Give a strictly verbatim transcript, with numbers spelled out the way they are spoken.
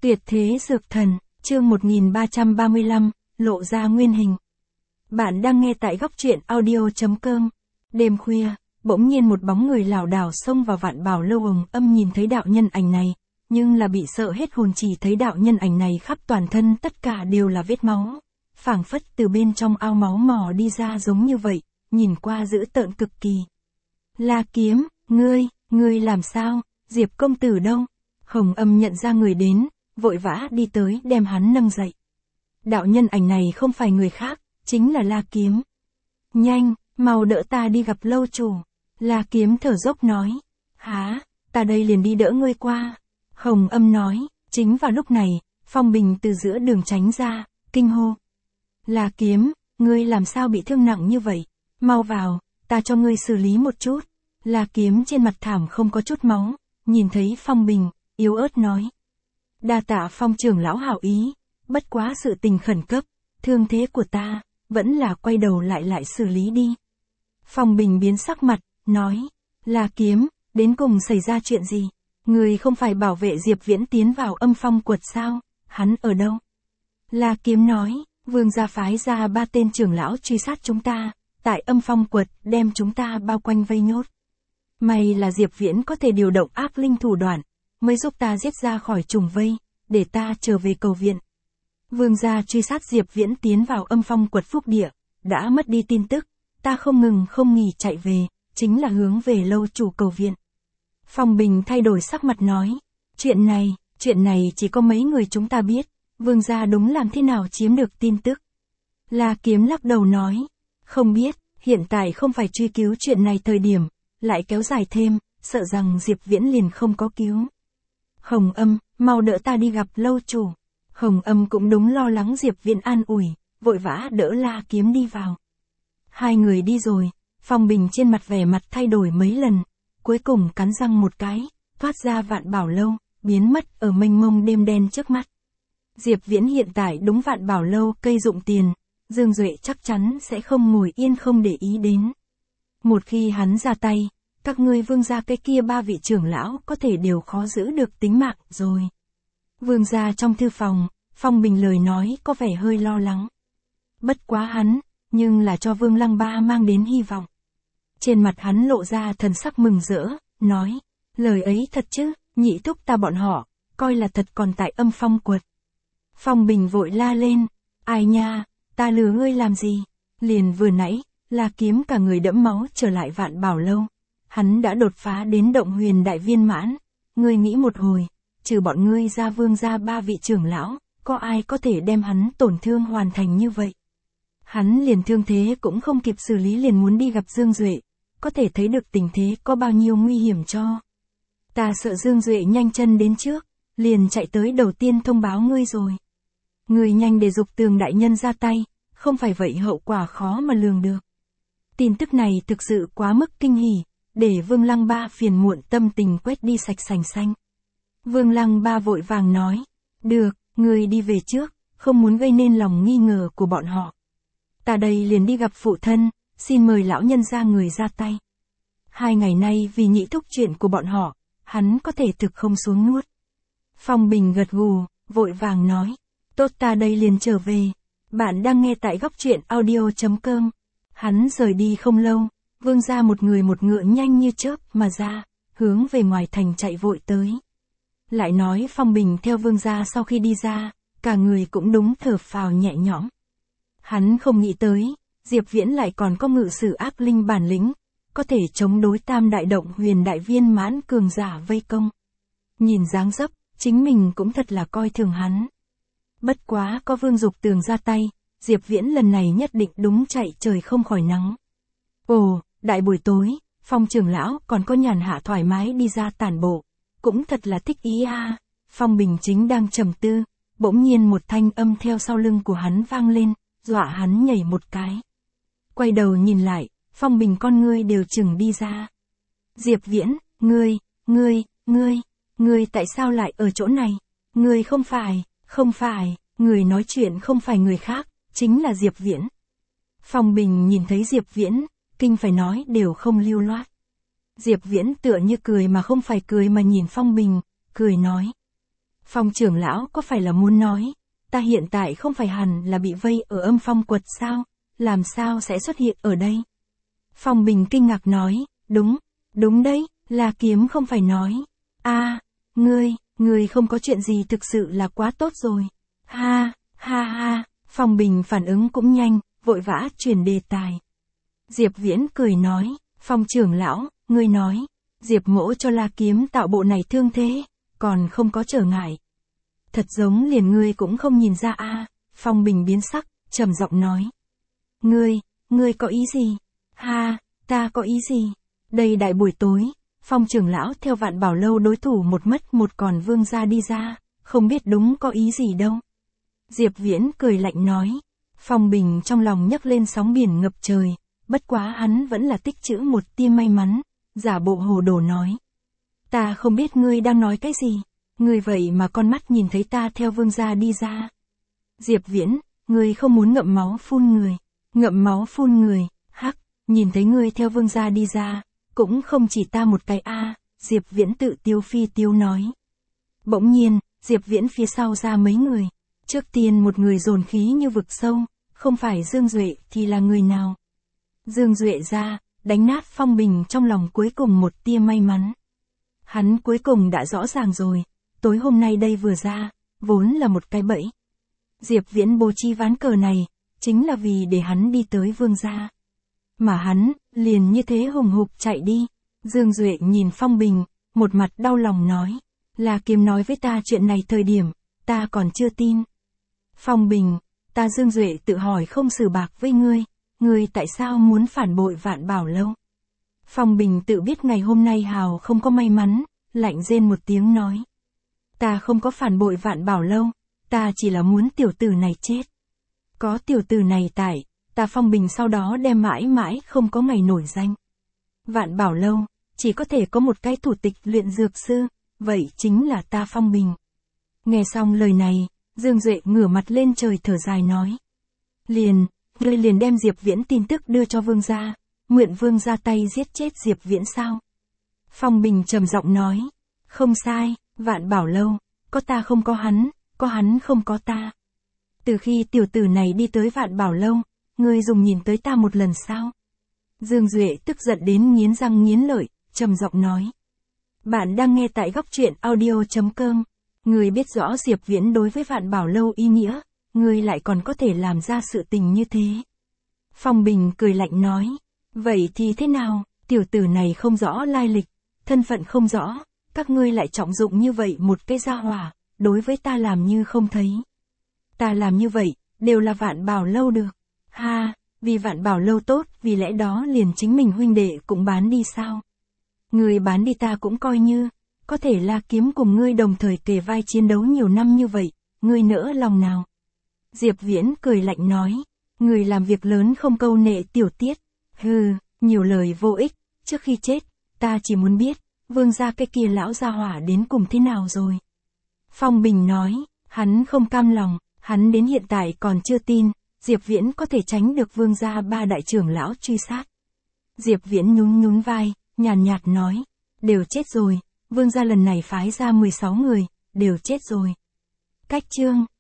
Tuyệt thế dược thần, chương một nghìn ba trăm ba mươi lăm, lộ ra nguyên hình. Bạn đang nghe tại góc truyện audio.com. Đêm khuya, bỗng nhiên một bóng người lảo đảo xông vào Vạn Bảo Lâu. Hồng Âm nhìn thấy đạo nhân ảnh này, nhưng là bị sợ hết hồn. Chỉ thấy đạo nhân ảnh này khắp toàn thân tất cả đều là vết máu, phảng phất từ bên trong ao máu mò đi ra giống như vậy, nhìn qua dữ tợn cực kỳ. La Kiếm, ngươi, ngươi làm sao, Diệp công tử đâu? Hồng Âm nhận ra người đến, vội vã đi tới đem hắn nâng dậy. Đạo nhân ảnh này không phải người khác, chính là La Kiếm. Nhanh, mau đỡ ta đi gặp lâu chủ. La Kiếm thở dốc nói. Hả, ta đây liền đi đỡ ngươi qua. Hồng Âm nói. Chính vào lúc này, Phong Bình từ giữa đường tránh ra, kinh hô. La Kiếm, ngươi làm sao bị thương nặng như vậy? Mau vào, ta cho ngươi xử lý một chút. La Kiếm trên mặt thảm không có chút máu, nhìn thấy Phong Bình, yếu ớt nói. Đa tạ Phong trưởng lão hảo ý, bất quá sự tình khẩn cấp, thương thế của ta, vẫn là quay đầu lại lại xử lý đi. Phong Bình biến sắc mặt, nói, La Kiếm, đến cùng xảy ra chuyện gì? Người không phải bảo vệ Diệp Viễn tiến vào Âm Phong quật sao, hắn ở đâu? La Kiếm nói, vương gia phái ra ba tên trưởng lão truy sát chúng ta, tại Âm Phong quật đem chúng ta bao quanh vây nhốt. May là Diệp Viễn có thể điều động ác linh thủ đoạn, mới giúp ta giết ra khỏi trùng vây, để ta trở về cầu viện. Vương gia truy sát Diệp Viễn tiến vào Âm Phong quật phúc địa, đã mất đi tin tức, ta không ngừng không nghỉ chạy về, chính là hướng về lâu chủ cầu viện. Phong Bình thay đổi sắc mặt nói, chuyện này, chuyện này chỉ có mấy người chúng ta biết, vương gia đúng làm thế nào chiếm được tin tức. La Kiếm lắc đầu nói, không biết, hiện tại không phải truy cứu chuyện này thời điểm, lại kéo dài thêm, sợ rằng Diệp Viễn liền không có cứu. Hồng Âm, mau đỡ ta đi gặp lâu chủ. Hồng Âm cũng đúng lo lắng Diệp Viễn an ủi, vội vã đỡ La Kiếm đi vào. Hai người đi rồi, Phong Bình trên mặt vẻ mặt thay đổi mấy lần, cuối cùng cắn răng một cái, thoát ra Vạn Bảo Lâu, biến mất ở mênh mông đêm đen trước mắt. Diệp Viễn hiện tại đúng Vạn Bảo Lâu cây dụng tiền, Dương Duệ chắc chắn sẽ không ngồi yên không để ý đến. Một khi hắn ra tay, các ngươi vương gia cái kia ba vị trưởng lão có thể đều khó giữ được tính mạng rồi. Vương gia trong thư phòng, Phong Bình lời nói có vẻ hơi lo lắng. Bất quá hắn, nhưng là cho Vương Lăng Ba mang đến hy vọng. Trên mặt hắn lộ ra thần sắc mừng rỡ, nói, lời ấy thật chứ, nhị thúc ta bọn họ, coi là thật còn tại Âm Phong quật. Phong Bình vội la lên, ai nha, ta lừa ngươi làm gì? Liền vừa nãy, La Kiếm cả người đẫm máu trở lại Vạn Bảo Lâu. Hắn đã đột phá đến động huyền đại viên mãn. Ngươi nghĩ một hồi, trừ bọn ngươi ra vương gia ba vị trưởng lão, có ai có thể đem hắn tổn thương hoàn thành như vậy? Hắn liền thương thế cũng không kịp xử lý liền muốn đi gặp Dương Duệ, có thể thấy được tình thế có bao nhiêu nguy hiểm cho. Ta sợ Dương Duệ nhanh chân đến trước, liền chạy tới đầu tiên thông báo ngươi rồi. Ngươi nhanh để Dục Tường đại nhân ra tay, không phải vậy hậu quả khó mà lường được. Tin tức này thực sự quá mức kinh hỉ, để Vương Lăng Ba phiền muộn tâm tình quét đi sạch sành xanh. Vương Lăng Ba vội vàng nói, được, ngươi đi về trước, không muốn gây nên lòng nghi ngờ của bọn họ. Ta đây liền đi gặp phụ thân, xin mời lão nhân ra người ra tay. Hai ngày nay vì nhị thúc chuyện của bọn họ, hắn có thể thực không xuống nuốt. Phong Bình gật gù, vội vàng nói, tốt ta đây liền trở về. Bạn đang nghe tại góc truyện audio.com. Hắn rời đi không lâu, vương gia một người một ngựa nhanh như chớp mà ra, hướng về ngoài thành chạy vội tới. Lại nói Phong Bình theo vương gia sau khi đi ra, cả người cũng đúng thở phào nhẹ nhõm. Hắn không nghĩ tới, Diệp Viễn lại còn có ngự sử ác linh bản lĩnh, có thể chống đối tam đại động huyền đại viên mãn cường giả vây công. Nhìn dáng dấp, chính mình cũng thật là coi thường hắn. Bất quá có Vương Dục Tường ra tay, Diệp Viễn lần này nhất định đúng chạy trời không khỏi nắng. Ồ, đại buổi tối, Phong trưởng lão còn có nhàn hạ thoải mái đi ra tản bộ, cũng thật là thích ý a. À. Phong Bình chính đang trầm tư, bỗng nhiên một thanh âm theo sau lưng của hắn vang lên, dọa hắn nhảy một cái. Quay đầu nhìn lại, Phong Bình con ngươi đều chừng đi ra. Diệp Viễn, ngươi, ngươi, ngươi, ngươi tại sao lại ở chỗ này? Ngươi không phải, không phải, người nói chuyện không phải người khác, chính là Diệp Viễn. Phong Bình nhìn thấy Diệp Viễn, kinh phải nói đều không lưu loát. Diệp Viễn tựa như cười mà không phải cười mà nhìn Phong Bình, cười nói. Phong trưởng lão có phải là muốn nói, ta hiện tại không phải hẳn là bị vây ở âm phong quật sao, làm sao sẽ xuất hiện ở đây? Phong Bình kinh ngạc nói, đúng, đúng đấy, La Kiếm không phải nói. a ngươi, ngươi không có chuyện gì thực sự là quá tốt rồi. Ha, ha ha, Phong Bình phản ứng cũng nhanh, vội vã chuyển đề tài. Diệp Viễn cười nói, Phong trưởng lão, ngươi nói, Diệp Mỗ cho La Kiếm tạo bộ này thương thế, còn không có trở ngại. Thật giống liền ngươi cũng không nhìn ra a. Phong Bình biến sắc, trầm giọng nói. Ngươi, ngươi có ý gì? Ha, ta có ý gì? Đây đại buổi tối, Phong trưởng lão theo Vạn Bảo Lâu đối thủ một mất một còn vương gia đi ra, không biết đúng có ý gì đâu. Diệp Viễn cười lạnh nói. Phong Bình trong lòng nhấc lên sóng biển ngập trời, bất quá hắn vẫn là tích trữ một tia may mắn, giả bộ hồ đồ nói. Ta không biết ngươi đang nói cái gì, ngươi vậy mà con mắt nhìn thấy ta theo vương gia đi ra. Diệp Viễn, ngươi không muốn ngậm máu phun người, ngậm máu phun người, hắc, nhìn thấy ngươi theo vương gia đi ra, cũng không chỉ ta một cái a. Diệp Viễn tự tiêu phi tiêu nói. Bỗng nhiên, Diệp Viễn phía sau ra mấy người, trước tiên một người dồn khí như vực sâu, không phải Dương Duệ thì là người nào? Dương Duệ ra, đánh nát Phong Bình trong lòng cuối cùng một tia may mắn. Hắn cuối cùng đã rõ ràng rồi, tối hôm nay đây vừa ra, vốn là một cái bẫy. Diệp Viễn bố trí ván cờ này, chính là vì để hắn đi tới vương gia. Mà hắn, liền như thế hùng hục chạy đi. Dương Duệ nhìn Phong Bình, một mặt đau lòng nói. La Kiếm nói với ta chuyện này thời điểm, ta còn chưa tin. Phong Bình, ta Dương Duệ tự hỏi không xử bạc với ngươi, ngươi tại sao muốn phản bội Vạn Bảo Lâu? Phong Bình tự biết ngày hôm nay hào không có may mắn, lạnh rên một tiếng nói. Ta không có phản bội Vạn Bảo Lâu, ta chỉ là muốn tiểu tử này chết. Có tiểu tử này tại, ta Phong Bình sau đó đem mãi mãi không có ngày nổi danh. Vạn Bảo Lâu, chỉ có thể có một cái thủ tịch luyện dược sư, vậy chính là ta Phong Bình. Nghe xong lời này, Dương Duệ ngửa mặt lên trời thở dài nói. Liền, ngươi liền đem Diệp Viễn tin tức đưa cho vương gia, nguyện vương ra tay giết chết Diệp Viễn sao? Phong Bình trầm giọng nói. Không sai, Vạn Bảo Lâu, có ta không có hắn, có hắn không có ta. Từ khi tiểu tử này đi tới Vạn Bảo Lâu, ngươi dùng nhìn tới ta một lần sao? Dương Duệ tức giận đến nghiến răng nghiến lợi, trầm giọng nói. Bạn đang nghe tại góc truyện audio chấm com. Ngươi biết rõ Diệp Viễn đối với Vạn Bảo Lâu ý nghĩa, ngươi lại còn có thể làm ra sự tình như thế. Phong Bình cười lạnh nói. Vậy thì thế nào, tiểu tử này không rõ lai lịch, thân phận không rõ, các ngươi lại trọng dụng như vậy một cái gia hỏa, đối với ta làm như không thấy. Ta làm như vậy, đều là Vạn Bảo Lâu được. Ha, vì Vạn Bảo Lâu tốt, vì lẽ đó liền chính mình huynh đệ cũng bán đi sao? Ngươi bán đi ta cũng coi như, có thể La Kiếm cùng ngươi đồng thời kề vai chiến đấu nhiều năm như vậy, ngươi nỡ lòng nào? Diệp Viễn cười lạnh nói, ngươi làm việc lớn không câu nệ tiểu tiết. Hừ, nhiều lời vô ích, trước khi chết, ta chỉ muốn biết, vương gia cái kia lão gia hỏa đến cùng thế nào rồi. Phong Bình nói, hắn không cam lòng, hắn đến hiện tại còn chưa tin, Diệp Viễn có thể tránh được vương gia ba đại trưởng lão truy sát. Diệp Viễn nhún nhún vai, nhàn nhạt nói, đều chết rồi, vương gia lần này phái ra mười sáu người, đều chết rồi. Cách chương